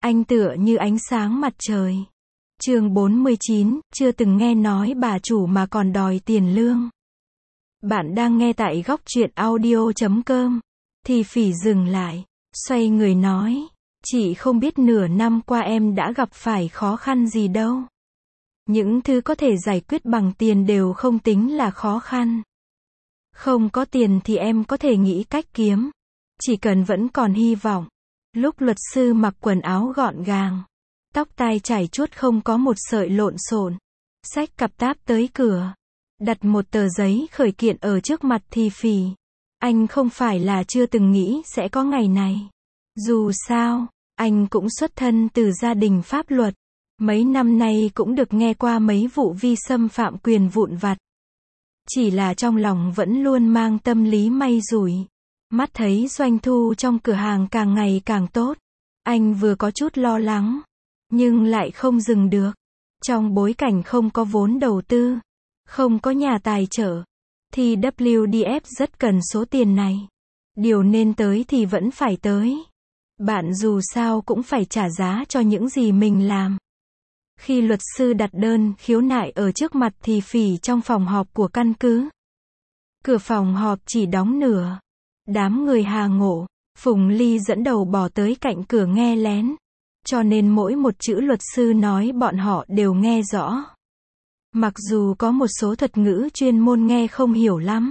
Anh tựa như ánh sáng mặt trời. Chương 49, chưa từng nghe nói bà chủ mà còn đòi tiền lương. Bạn đang nghe tại góc truyện audio.com. Thì Phỉ dừng lại, xoay người nói, chị không biết nửa năm qua em đã gặp phải khó khăn gì đâu. Những thứ có thể giải quyết bằng tiền đều không tính là khó khăn. Không có tiền thì em có thể nghĩ cách kiếm. Chỉ cần vẫn còn hy vọng. Lúc luật sư mặc quần áo gọn gàng, tóc tai chải chuốt không có một sợi lộn xộn, xách cặp táp tới cửa, đặt một tờ giấy khởi kiện ở trước mặt Thì Phỉ. Anh không phải là chưa từng nghĩ sẽ có ngày này. Dù sao, anh cũng xuất thân từ gia đình pháp luật. Mấy năm nay cũng được nghe qua mấy vụ vi xâm phạm quyền vụn vặt. Chỉ là trong lòng vẫn luôn mang tâm lý may rủi. Mắt thấy doanh thu trong cửa hàng càng ngày càng tốt. Anh vừa có chút lo lắng, nhưng lại không dừng được. Trong bối cảnh không có vốn đầu tư, không có nhà tài trợ, thì WDF rất cần số tiền này. Điều nên tới thì vẫn phải tới. Bạn dù sao cũng phải trả giá cho những gì mình làm. Khi luật sư đặt đơn khiếu nại ở trước mặt Thì Phỉ trong phòng họp của căn cứ. Cửa phòng họp chỉ đóng nửa. Đám người Hà Ngộ, Phùng Ly dẫn đầu bỏ tới cạnh cửa nghe lén. Cho nên mỗi một chữ luật sư nói bọn họ đều nghe rõ. Mặc dù có một số thuật ngữ chuyên môn nghe không hiểu lắm.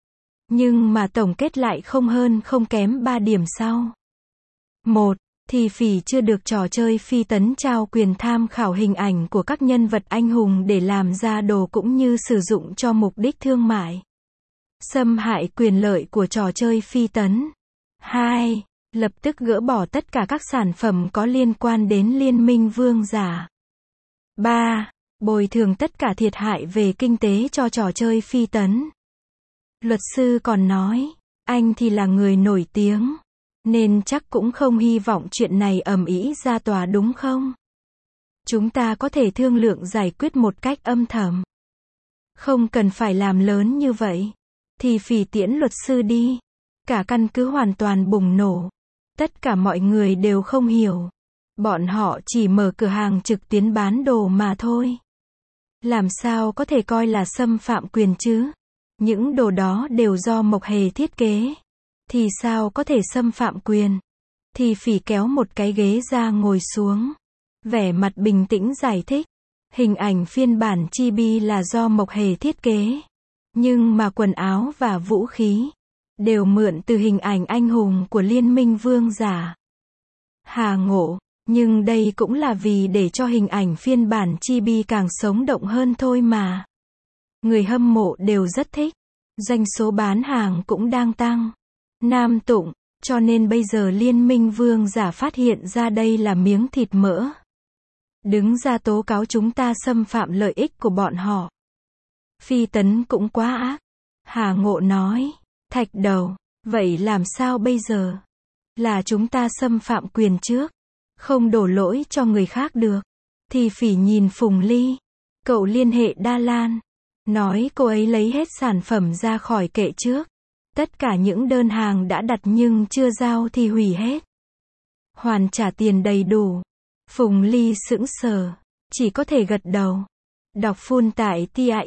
Nhưng mà tổng kết lại không hơn không kém 3 điểm sau. 1. Thì Phỉ chưa được trò chơi phi tấn trao quyền tham khảo hình ảnh của các nhân vật anh hùng để làm ra đồ cũng như sử dụng cho mục đích thương mại. Xâm hại quyền lợi của trò chơi phi tấn. 2. Lập tức gỡ bỏ tất cả các sản phẩm có liên quan đến Liên minh Vương giả. 3. Bồi thường tất cả thiệt hại về kinh tế cho trò chơi phi tấn. Luật sư còn nói, anh thì là người nổi tiếng, nên chắc cũng không hy vọng chuyện này ầm ĩ ra tòa đúng không? Chúng ta có thể thương lượng giải quyết một cách âm thầm. Không cần phải làm lớn như vậy. Thì Phỉ tiễn luật sư đi. Cả căn cứ hoàn toàn bùng nổ. Tất cả mọi người đều không hiểu. Bọn họ chỉ mở cửa hàng trực tuyến bán đồ mà thôi. Làm sao có thể coi là xâm phạm quyền chứ? Những đồ đó đều do Mộc Hề thiết kế. Thì sao có thể xâm phạm quyền? Thì Phỉ kéo một cái ghế ra ngồi xuống. Vẻ mặt bình tĩnh giải thích. Hình ảnh phiên bản chibi là do Mộc Hề thiết kế. Nhưng mà quần áo và vũ khí đều mượn từ hình ảnh anh hùng của Liên minh Vương giả. Hà Ngộ, nhưng đây cũng là vì để cho hình ảnh phiên bản chibi càng sống động hơn thôi mà. Người hâm mộ đều rất thích. Doanh số bán hàng cũng đang tăng. Nam Tụng, cho nên bây giờ Liên minh Vương giả phát hiện ra đây là miếng thịt mỡ. Đứng ra tố cáo chúng ta xâm phạm lợi ích của bọn họ. Phi tấn cũng quá ác. Hà Ngộ nói, Thạch Đầu, vậy làm sao bây giờ? Là chúng ta xâm phạm quyền trước. Không đổ lỗi cho người khác được. Thì Phỉ nhìn Phùng Ly. Cậu liên hệ Đa Lan. Nói cô ấy lấy hết sản phẩm ra khỏi kệ trước. Tất cả những đơn hàng đã đặt nhưng chưa giao thì hủy hết. Hoàn trả tiền đầy đủ. Phùng Ly sững sờ. Chỉ có thể gật đầu. Đọc full tại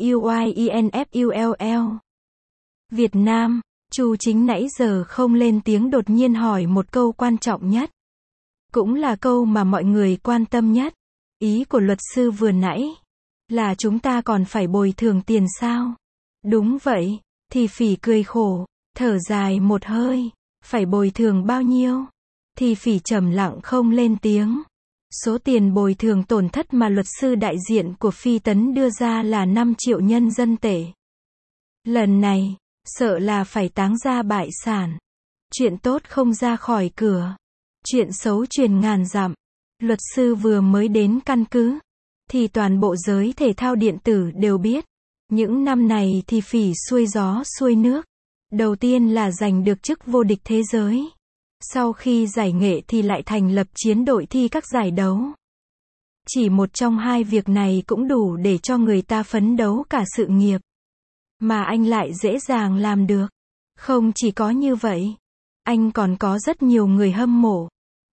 TIUYINFULL. Việt Nam, Chu Chính nãy giờ không lên tiếng đột nhiên hỏi một câu quan trọng nhất. Cũng là câu mà mọi người quan tâm nhất. Ý của luật sư vừa nãy là chúng ta còn phải bồi thường tiền sao? Đúng vậy. Thì Phỉ cười khổ, thở dài một hơi. Phải bồi thường bao nhiêu? Thì Phỉ trầm lặng không lên tiếng. Số tiền bồi thường tổn thất mà luật sư đại diện của Phi Tấn đưa ra là 5 triệu nhân dân tệ. Lần này, sợ là phải táng ra bại sản. Chuyện tốt không ra khỏi cửa. Chuyện xấu truyền ngàn dặm. Luật sư vừa mới đến căn cứ. Thì toàn bộ giới thể thao điện tử đều biết. Những năm này thì Phỉ xuôi gió xuôi nước. Đầu tiên là giành được chức vô địch thế giới. Sau khi giải nghệ thì lại thành lập chiến đội thi các giải đấu. Chỉ một trong hai việc này cũng đủ để cho người ta phấn đấu cả sự nghiệp. Mà anh lại dễ dàng làm được. Không chỉ có như vậy, anh còn có rất nhiều người hâm mộ.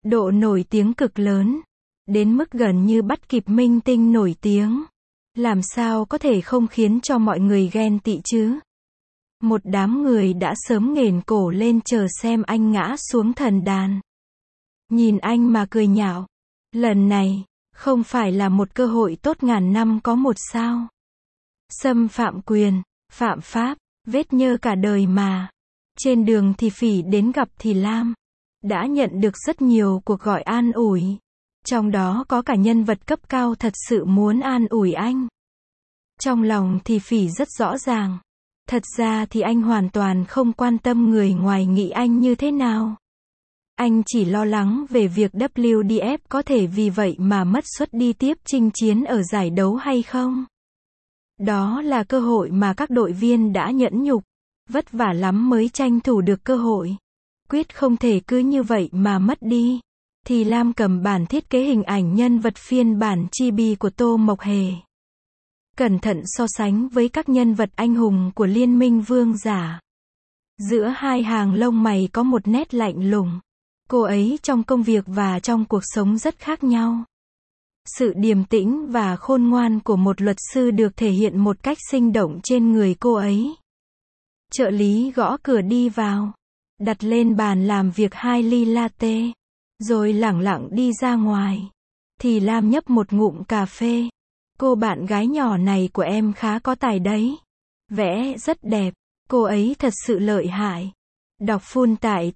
Độ nổi tiếng cực lớn. Đến mức gần như bắt kịp minh tinh nổi tiếng. Làm sao có thể không khiến cho mọi người ghen tị chứ? Một đám người đã sớm nghển cổ lên chờ xem anh ngã xuống thần đàn. Nhìn anh mà cười nhạo. Lần này, không phải là một cơ hội tốt ngàn năm có một sao. Xâm phạm quyền, phạm pháp, vết nhơ cả đời mà. Trên đường thì Phỉ đến gặp thì Lam. Đã nhận được rất nhiều cuộc gọi an ủi. Trong đó có cả nhân vật cấp cao thật sự muốn an ủi anh. Trong lòng thì Phỉ rất rõ ràng. Thật ra thì anh hoàn toàn không quan tâm người ngoài nghĩ anh như thế nào. Anh chỉ lo lắng về việc WDF có thể vì vậy mà mất suất đi tiếp chinh chiến ở giải đấu hay không. Đó là cơ hội mà các đội viên đã nhẫn nhục, vất vả lắm mới tranh thủ được cơ hội. Quyết không thể cứ như vậy mà mất đi. Thì Lam cầm bản thiết kế hình ảnh nhân vật phiên bản chibi của Tô Mộc Hề. Cẩn thận so sánh với các nhân vật anh hùng của Liên minh Vương giả. Giữa hai hàng lông mày có một nét lạnh lùng. Cô ấy trong công việc và trong cuộc sống rất khác nhau. Sự điềm tĩnh và khôn ngoan của một luật sư được thể hiện một cách sinh động trên người cô ấy. Trợ lý gõ cửa đi vào. Đặt lên bàn làm việc 2 ly latte. Rồi lẳng lặng đi ra ngoài. Thì Lam nhấp một ngụm cà phê. Cô bạn gái nhỏ này của em khá có tài đấy. Vẽ rất đẹp. Cô ấy thật sự lợi hại. Đọc full tại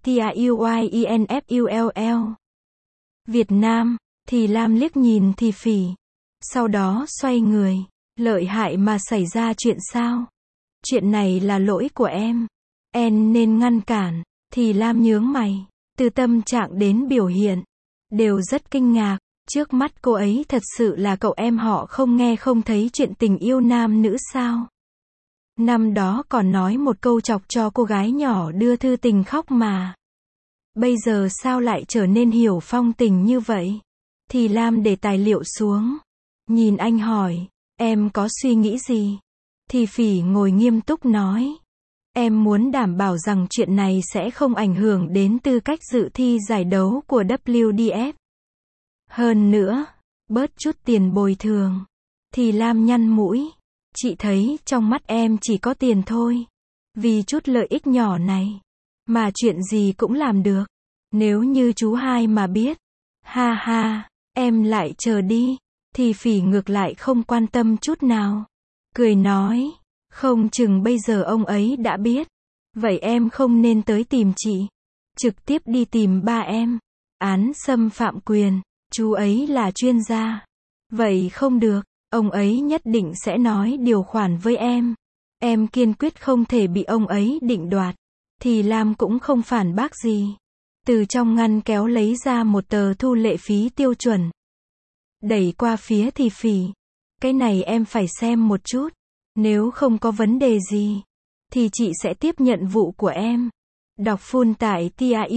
TAUYINFULL. Việt Nam. Thì Lam liếc nhìn thì Phỉ. Sau đó xoay người. Lợi hại mà xảy ra chuyện sao? Chuyện này là lỗi của em. Em nên ngăn cản. Thì Lam nhướng mày. Từ tâm trạng đến biểu hiện. Đều rất kinh ngạc. Trước mắt cô ấy thật sự là cậu em họ không nghe không thấy chuyện tình yêu nam nữ sao? Năm đó còn nói một câu chọc cho cô gái nhỏ đưa thư tình khóc mà. Bây giờ sao lại trở nên hiểu phong tình như vậy? Thì Lam để tài liệu xuống. Nhìn anh hỏi, em có suy nghĩ gì? Thì Phỉ ngồi nghiêm túc nói. Em muốn đảm bảo rằng chuyện này sẽ không ảnh hưởng đến tư cách dự thi giải đấu của WDF. Hơn nữa, bớt chút tiền bồi thường. Thì Lam nhăn mũi. Chị thấy trong mắt em chỉ có tiền thôi. Vì chút lợi ích nhỏ này. Mà chuyện gì cũng làm được. Nếu như chú hai mà biết. Ha ha, em lại chờ đi. Thì Phỉ ngược lại không quan tâm chút nào. Cười nói. Không chừng bây giờ ông ấy đã biết. Vậy em không nên tới tìm chị. Trực tiếp đi tìm ba em. Án xâm phạm quyền. Chú ấy là chuyên gia. Vậy không được. Ông ấy nhất định sẽ nói điều khoản với em. Em kiên quyết không thể bị ông ấy định đoạt. Thì Lam cũng không phản bác gì. Từ trong ngăn kéo lấy ra một tờ thu lệ phí tiêu chuẩn. Đẩy qua phía thì Phỉ. Cái này em phải xem một chút. Nếu không có vấn đề gì. Thì chị sẽ tiếp nhận vụ của em. Đọc full tại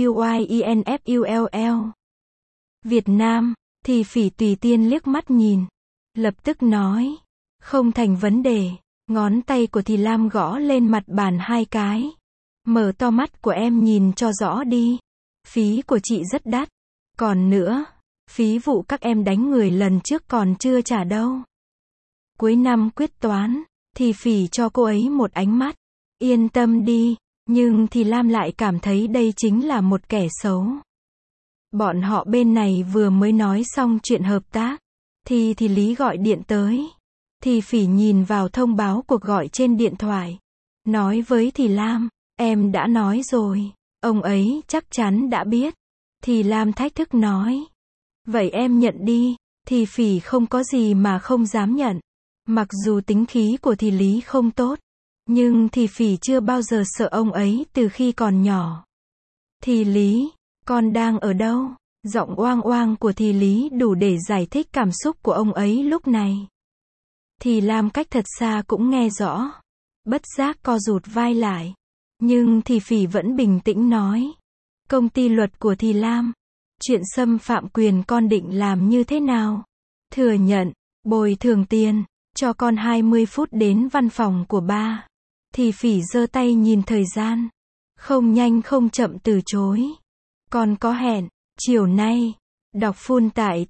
TAUYINFULL. Việt Nam. Thì Phỉ tùy tiên liếc mắt nhìn. Lập tức nói. Không thành vấn đề. Ngón tay của Thì Lam gõ lên mặt bàn 2 cái. Mở to mắt của em nhìn cho rõ đi. Phí của chị rất đắt. Còn nữa, phí vụ các em đánh người lần trước còn chưa trả đâu. Cuối năm quyết toán. Thì Phỉ cho cô ấy một ánh mắt. Yên tâm đi. Nhưng Thì Lam lại cảm thấy đây chính là một kẻ xấu. Bọn họ bên này vừa mới nói xong chuyện hợp tác. Thì Lý gọi điện tới. Thì Phỉ nhìn vào thông báo cuộc gọi trên điện thoại. Nói với Thì Lam. Em đã nói rồi. Ông ấy chắc chắn đã biết. Thì Lam thách thức nói. Vậy em nhận đi. Thì Phỉ không có gì mà không dám nhận. Mặc dù tính khí của Thì Lý không tốt. Nhưng Thì Phỉ chưa bao giờ sợ ông ấy từ khi còn nhỏ. Thì Lý, con đang ở đâu? Giọng oang oang của Thì Lý đủ để giải thích cảm xúc của ông ấy lúc này. Thì Lam cách thật xa cũng nghe rõ. Bất giác co rụt vai lại. Nhưng Thì Phỉ vẫn bình tĩnh nói. Công ty luật của Thì Lam. Chuyện xâm phạm quyền con định làm như thế nào? Thừa nhận, bồi thường tiền, cho con 20 phút đến văn phòng của ba. Thì Phỉ giơ tay nhìn thời gian. Không nhanh không chậm từ chối. Con có hẹn. Chiều nay, đọc full tại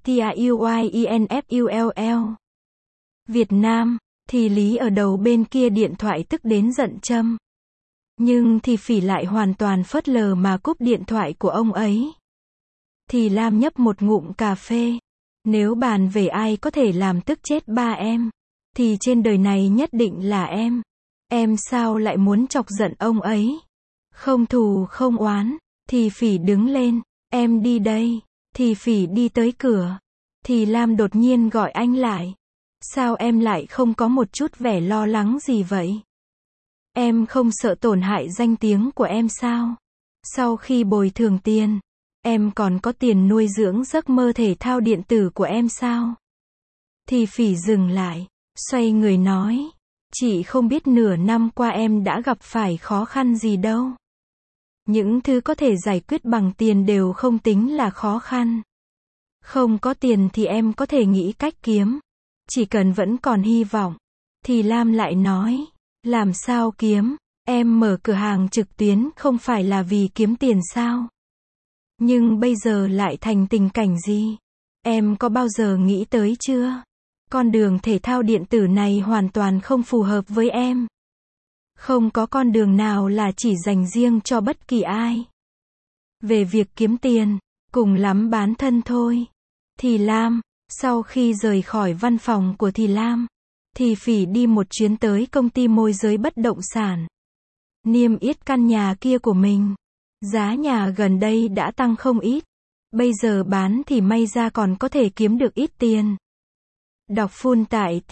TAUYINFULL. Việt Nam, thì Lý ở đầu bên kia điện thoại tức đến giận châm. Nhưng thì Phỉ lại hoàn toàn phớt lờ mà cúp điện thoại của ông ấy. Thì Lam nhấp một ngụm cà phê. Nếu bàn về ai có thể làm tức chết ba em, thì trên đời này nhất định là em. Em sao lại muốn chọc giận ông ấy? Không thù không oán. Thì Phỉ đứng lên. Em đi đây. Thì Phỉ đi tới cửa. Thì Lam đột nhiên gọi anh lại. Sao em lại không có một chút vẻ lo lắng gì vậy? Em không sợ tổn hại danh tiếng của em sao? Sau khi bồi thường tiền, em còn có tiền nuôi dưỡng giấc mơ thể thao điện tử của em sao? Thì Phỉ dừng lại, xoay người nói. Chị không biết nửa năm qua em đã gặp phải khó khăn gì đâu. Những thứ có thể giải quyết bằng tiền đều không tính là khó khăn. Không có tiền thì em có thể nghĩ cách kiếm. Chỉ cần vẫn còn hy vọng. Thì Lam lại nói. Làm sao kiếm? Em mở cửa hàng trực tuyến không phải là vì kiếm tiền sao? Nhưng bây giờ lại thành tình cảnh gì? Em có bao giờ nghĩ tới chưa? Con đường thể thao điện tử này hoàn toàn không phù hợp với em. Không có con đường nào là chỉ dành riêng cho bất kỳ ai. Về việc kiếm tiền, cùng lắm bán thân thôi. Thì Lam, sau khi rời khỏi văn phòng của Thì Lam, thì Phỉ đi một chuyến tới công ty môi giới bất động sản. Niêm yết căn nhà kia của mình. Giá nhà gần đây đã tăng không ít. Bây giờ bán thì may ra còn có thể kiếm được ít tiền. Đọc full tại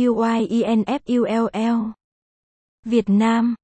TAUYINFULL. Việt Nam,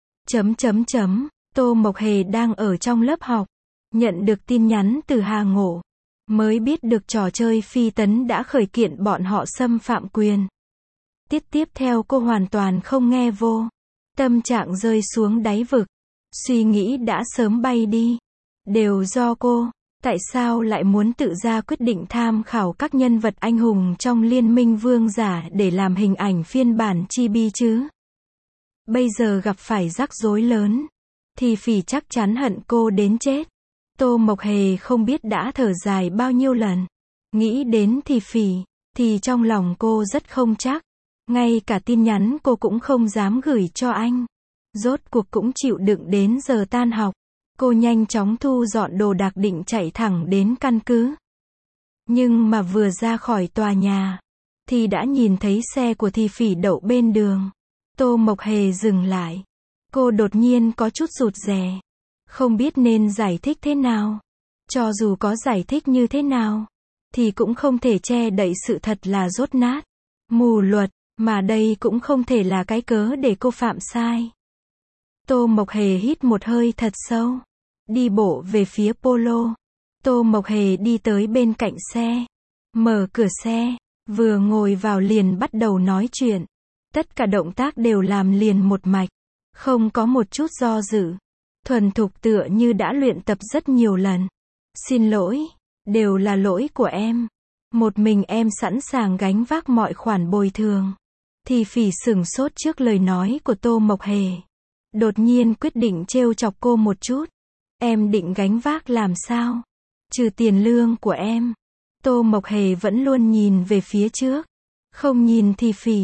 Tô Mộc Hề đang ở trong lớp học. Nhận được tin nhắn từ Hà Ngộ. Mới biết được trò chơi phi tấn đã khởi kiện bọn họ xâm phạm quyền. Tiết tiếp theo cô hoàn toàn không nghe vô. Tâm trạng rơi xuống đáy vực. Suy nghĩ đã sớm bay đi. Đều do cô. Tại sao lại muốn tự ra quyết định tham khảo các nhân vật anh hùng trong Liên minh Vương giả để làm hình ảnh phiên bản chibi chứ? Bây giờ gặp phải rắc rối lớn. Thì Phỉ chắc chắn hận cô đến chết. Tô Mộc Hề không biết đã thở dài bao nhiêu lần. Nghĩ đến Thì Phỉ, thì trong lòng cô rất không chắc. Ngay cả tin nhắn cô cũng không dám gửi cho anh. Rốt cuộc cũng chịu đựng đến giờ tan học. Cô nhanh chóng thu dọn đồ đạc định chạy thẳng đến căn cứ. Nhưng mà vừa ra khỏi tòa nhà, thì đã nhìn thấy xe của Thì Phỉ đậu bên đường. Tô Mộc Hề dừng lại. Cô đột nhiên có chút rụt rè. Không biết nên giải thích thế nào. Cho dù có giải thích như thế nào, thì cũng không thể che đậy sự thật là dốt nát. Mù luật, mà đây cũng không thể là cái cớ để cô phạm sai. Tô Mộc Hề hít một hơi thật sâu. Đi bộ về phía Polo. Tô Mộc Hề đi tới bên cạnh xe. Mở cửa xe. Vừa ngồi vào liền bắt đầu nói chuyện. Tất cả động tác đều làm liền một mạch. Không có một chút do dự. Thuần thục tựa như đã luyện tập rất nhiều lần. Xin lỗi. Đều là lỗi của em. Một mình em sẵn sàng gánh vác mọi khoản bồi thường. Thì Phỉ sửng sốt trước lời nói của Tô Mộc Hề. Đột nhiên quyết định trêu chọc cô một chút. Em định gánh vác làm sao? Trừ tiền lương của em. Tô Mộc Hề vẫn luôn nhìn về phía trước. Không nhìn Thì Phỉ.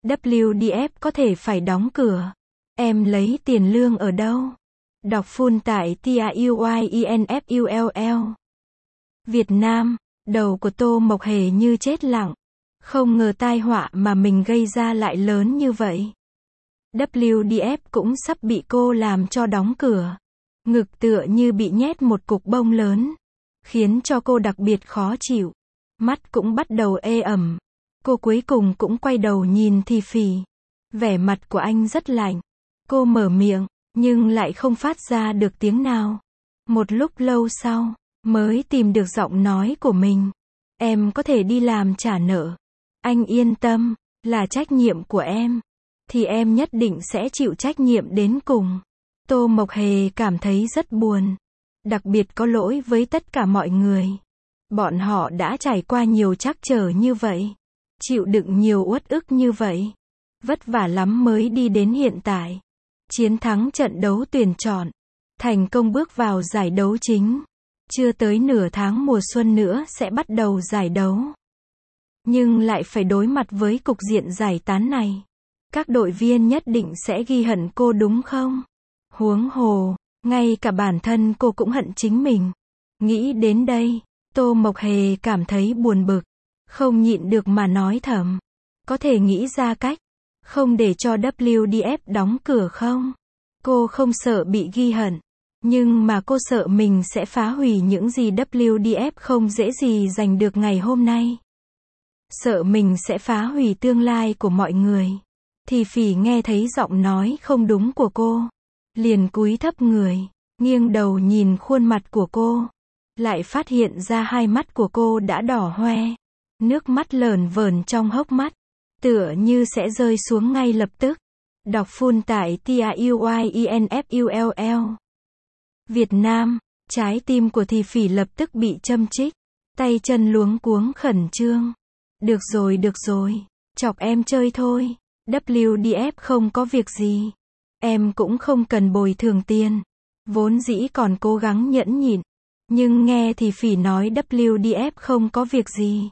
WDF có thể phải đóng cửa. Em lấy tiền lương ở đâu? Đọc full tại TAUYINFULL. Việt Nam, đầu của Tô Mộc Hề như chết lặng. Không ngờ tai họa mà mình gây ra lại lớn như vậy. WDF cũng sắp bị cô làm cho đóng cửa. Ngực tựa như bị nhét một cục bông lớn. Khiến cho cô đặc biệt khó chịu. Mắt cũng bắt đầu ê ẩm. Cô cuối cùng cũng quay đầu nhìn Thì Phỉ. Vẻ mặt của anh rất lạnh. Cô mở miệng, nhưng lại không phát ra được tiếng nào. Một lúc lâu sau, mới tìm được giọng nói của mình. Em có thể đi làm trả nợ. Anh yên tâm, là trách nhiệm của em. Thì em nhất định sẽ chịu trách nhiệm đến cùng. Tô Mộc Hề cảm thấy rất buồn. Đặc biệt có lỗi với tất cả mọi người. Bọn họ đã trải qua nhiều trắc trở như vậy. Chịu đựng nhiều uất ức như vậy. Vất vả lắm mới đi đến hiện tại. Chiến thắng trận đấu tuyển chọn. Thành công bước vào giải đấu chính. Chưa tới nửa tháng mùa xuân nữa sẽ bắt đầu giải đấu. Nhưng lại phải đối mặt với cục diện giải tán này. Các đội viên nhất định sẽ ghi hận cô đúng không? Huống hồ, ngay cả bản thân cô cũng hận chính mình. Nghĩ đến đây, Tô Mộc Hề cảm thấy buồn bực. Không nhịn được mà nói thầm. Có thể nghĩ ra cách. Không để cho WDF đóng cửa không? Cô không sợ bị ghi hận. Nhưng mà cô sợ mình sẽ phá hủy những gì WDF không dễ gì giành được ngày hôm nay. Sợ mình sẽ phá hủy tương lai của mọi người. Thì Phỉ nghe thấy giọng nói không đúng của cô. Liền cúi thấp người, nghiêng đầu nhìn khuôn mặt của cô. Lại phát hiện ra hai mắt của cô đã đỏ hoe. Nước mắt lởn vởn trong hốc mắt. Tựa như sẽ rơi xuống ngay lập tức. Đọc full tại TAUYINFULL. Việt Nam, trái tim của Thì Phỉ lập tức bị châm chích. Tay chân luống cuống khẩn trương. Được rồi, chọc em chơi thôi. WDF không có việc gì. Em cũng không cần bồi thường tiền. Vốn dĩ còn cố gắng nhẫn nhịn. Nhưng nghe Thì Phỉ nói WDF không có việc gì.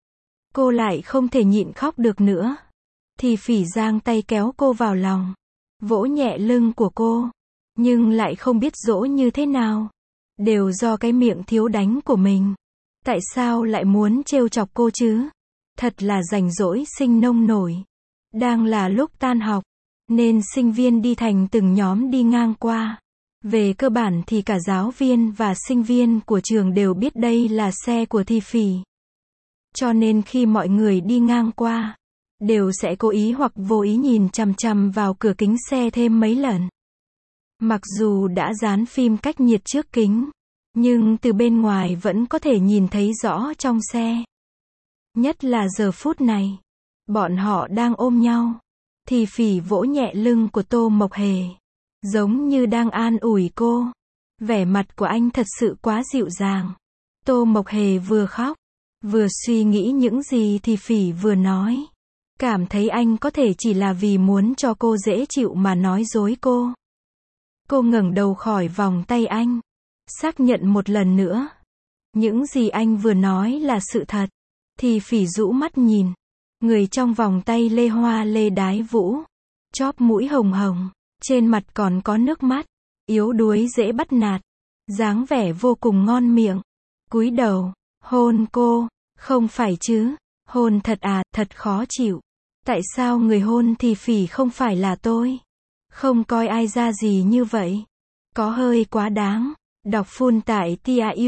Cô lại không thể nhịn khóc được nữa. Thì Phỉ giang tay kéo cô vào lòng. Vỗ nhẹ lưng của cô. Nhưng lại không biết dỗ như thế nào. Đều do cái miệng thiếu đánh của mình. Tại sao lại muốn trêu chọc cô chứ? Thật là rảnh rỗi sinh nông nổi. Đang là lúc tan học. Nên sinh viên đi thành từng nhóm đi ngang qua. Về cơ bản thì cả giáo viên và sinh viên của trường đều biết đây là xe của Thì Phỉ. Cho nên khi mọi người đi ngang qua, đều sẽ cố ý hoặc vô ý nhìn chằm chằm vào cửa kính xe thêm mấy lần. Mặc dù đã dán phim cách nhiệt trước kính, nhưng từ bên ngoài vẫn có thể nhìn thấy rõ trong xe. Nhất là giờ phút này, bọn họ đang ôm nhau. Thì Phỉ vỗ nhẹ lưng của Tô Mộc Hề, giống như đang an ủi cô. Vẻ mặt của anh thật sự quá dịu dàng. Tô Mộc Hề vừa khóc, vừa suy nghĩ những gì Thì Phỉ vừa nói. Cảm thấy anh có thể chỉ là vì muốn cho cô dễ chịu mà nói dối cô. Cô ngẩng đầu khỏi vòng tay anh, xác nhận một lần nữa. Những gì anh vừa nói là sự thật. Thì Phỉ rũ mắt nhìn. Người trong vòng tay lê hoa lê đái vũ. Chóp mũi hồng hồng. Trên mặt còn có nước mắt. Yếu đuối dễ bắt nạt. Dáng vẻ vô cùng ngon miệng. Cúi đầu, hôn cô. Không phải chứ. Hôn thật à, thật khó chịu. Tại sao người hôn Thì Phỉ không phải là tôi? Không coi ai ra gì như vậy. Có hơi quá đáng. Đọc full tại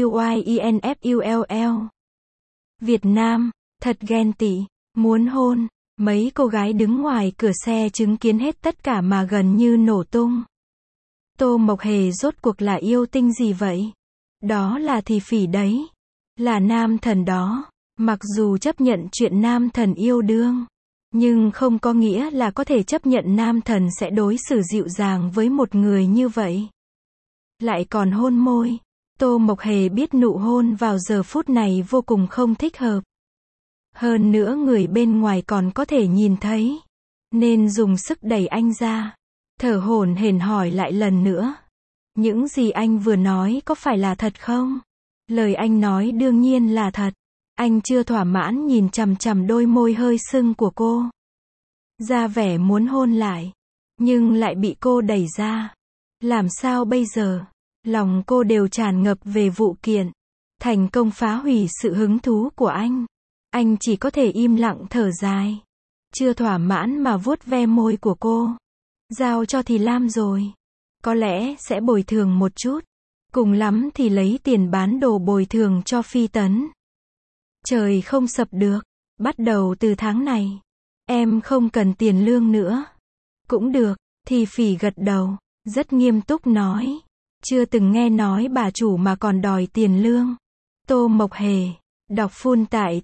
TAUYINFULL. Việt Nam, thật ghen tị. Muốn hôn. Mấy cô gái đứng ngoài cửa xe chứng kiến hết tất cả mà gần như nổ tung. Tô Mộc Hề rốt cuộc là yêu tinh gì vậy? Đó là Thì Phỉ đấy. Là nam thần đó. Mặc dù chấp nhận chuyện nam thần yêu đương, nhưng không có nghĩa là có thể chấp nhận nam thần sẽ đối xử dịu dàng với một người như vậy. Lại còn hôn môi. Tô Mộc Hề biết nụ hôn vào giờ phút này vô cùng không thích hợp. Hơn nữa người bên ngoài còn có thể nhìn thấy. Nên dùng sức đẩy anh ra. Thở hổn hển hỏi lại lần nữa. Những gì anh vừa nói có phải là thật không? Lời anh nói đương nhiên là thật. Anh chưa thỏa mãn nhìn chằm chằm đôi môi hơi sưng của cô. Ra vẻ muốn hôn lại. Nhưng lại bị cô đẩy ra. Làm sao bây giờ? Lòng cô đều tràn ngập về vụ kiện. Thành công phá hủy sự hứng thú của anh. Anh chỉ có thể im lặng thở dài. Chưa thỏa mãn mà vuốt ve môi của cô. Giao cho thì Lam rồi. Có lẽ sẽ bồi thường một chút. Cùng lắm thì lấy tiền bán đồ bồi thường cho Phi Tấn. Trời không sập được. Bắt đầu từ tháng này, em không cần tiền lương nữa. Cũng được. Thì Phỉ gật đầu, rất nghiêm túc nói. Chưa từng nghe nói bà chủ mà còn đòi tiền lương. Tô Mộc Hề. Đọc full tại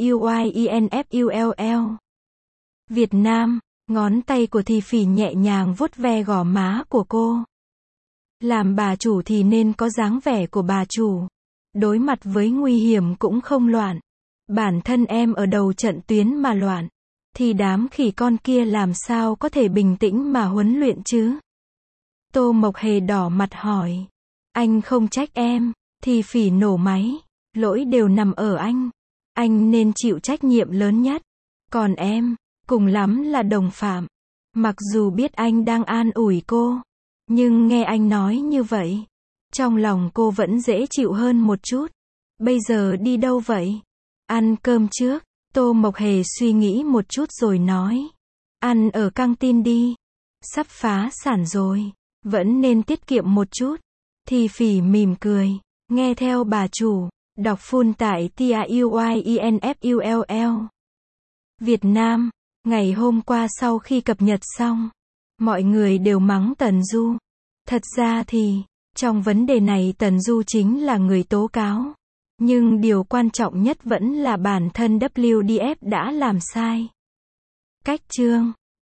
TAUYINFULL. Việt Nam. Ngón tay của Thì Phỉ nhẹ nhàng vuốt ve gò má của cô. Làm bà chủ thì nên có dáng vẻ của bà chủ. Đối mặt với nguy hiểm cũng không loạn. Bản thân em ở đầu trận tuyến mà loạn. Thì đám khỉ con kia làm sao có thể bình tĩnh mà huấn luyện chứ? Tô Mộc Hề đỏ mặt hỏi. Anh không trách em. Thì Phỉ nổ máy. Lỗi đều nằm ở anh. Anh nên chịu trách nhiệm lớn nhất. Còn em, cùng lắm là đồng phạm. Mặc dù biết anh đang an ủi cô, nhưng nghe anh nói như vậy, trong lòng cô vẫn dễ chịu hơn một chút. Bây giờ đi đâu vậy? Ăn cơm trước. Tô Mộc Hề suy nghĩ một chút rồi nói. Ăn ở căng tin đi. Sắp phá sản rồi. Vẫn nên tiết kiệm một chút. Thì Phỉ mỉm cười. Nghe theo bà chủ. Đọc full tại TIUYINFULL. Việt Nam. Ngày hôm qua sau khi cập nhật xong, mọi người đều mắng Tần Du. Thật ra thì, trong vấn đề này Tần Du chính là người tố cáo. Nhưng điều quan trọng nhất vẫn là bản thân WDF đã làm sai. Cách chương